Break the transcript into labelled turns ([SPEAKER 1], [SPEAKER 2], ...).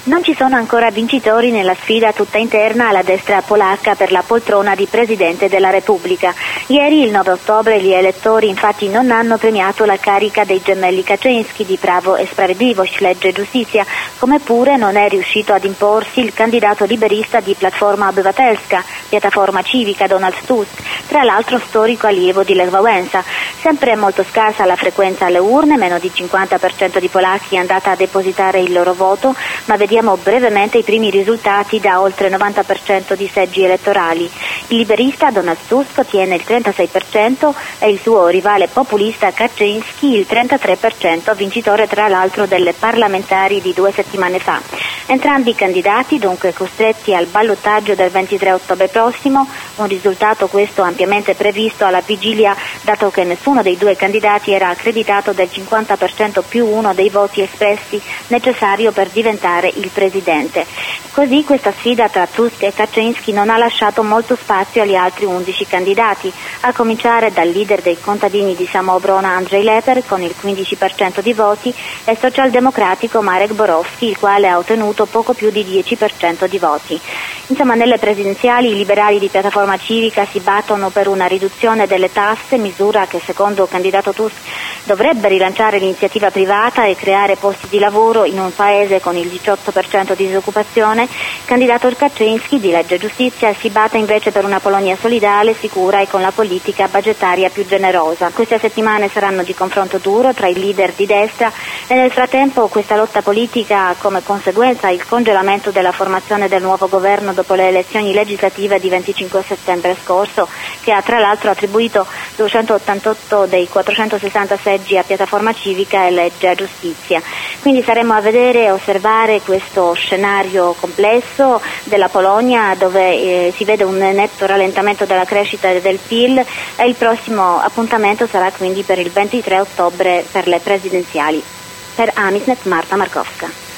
[SPEAKER 1] Non ci sono ancora vincitori nella sfida tutta interna alla destra polacca per la poltrona di Presidente della Repubblica. Ieri, il 9 ottobre, gli elettori infatti non hanno premiato la carica dei gemelli Kaczyński di Prawo e Sprawiedliwość, Legge e Giustizia, come pure non è riuscito ad imporsi il candidato liberista di Platforma Obywatelska, piattaforma civica, Donald Tusk, tra l'altro storico allievo di Lech Wałęsa. Sempre molto scarsa la frequenza alle urne, meno di 50% di polacchi è andata a depositare il loro voto, ma vediamo brevemente i primi risultati da oltre il 90% di seggi elettorali. Il liberista Donald Tusk ottiene il 36% e il suo rivale populista Kaczyński il 33%, vincitore tra l'altro delle parlamentari di 2 settimane fa. Entrambi i candidati dunque costretti al ballottaggio del 23 ottobre prossimo, un risultato questo ampiamente previsto alla vigilia, dato che nessuno dei due candidati era accreditato del 50% più uno dei voti espressi necessario per diventare il presidente. Così questa sfida tra Tusk e Kaczyński non ha lasciato molto spazio agli altri 11 candidati, a cominciare dal leader dei contadini di Samobrona Andrzej Leper con il 15% di voti e il socialdemocratico Marek Borowski, il quale ha ottenuto poco più di 10% di voti. Insomma, nelle presidenziali i liberali di Piattaforma Civica si battono per una riduzione delle tasse, misura che secondo il candidato Tusk dovrebbe rilanciare l'iniziativa privata e creare posti di lavoro in un paese con il 18% di disoccupazione. Il candidato Kaczyński di Legge e Giustizia si batte invece per una Polonia solidale, sicura e con la politica budgetaria più generosa. Queste settimane saranno di confronto duro tra i leader di destra e nel frattempo questa lotta politica ha come conseguenza il congelamento della formazione del nuovo governo dopo le elezioni legislative di 25 settembre scorso, che ha tra l'altro attribuito 288 dei 460 seggi a Piattaforma Civica e Legge e Giustizia. Quindi saremo a vedere e osservare questo scenario complesso della Polonia, dove si vede un netto rallentamento della crescita del PIL, e il prossimo appuntamento sarà quindi per il 23 ottobre per le presidenziali. Per Amisnet, Marta Markowska.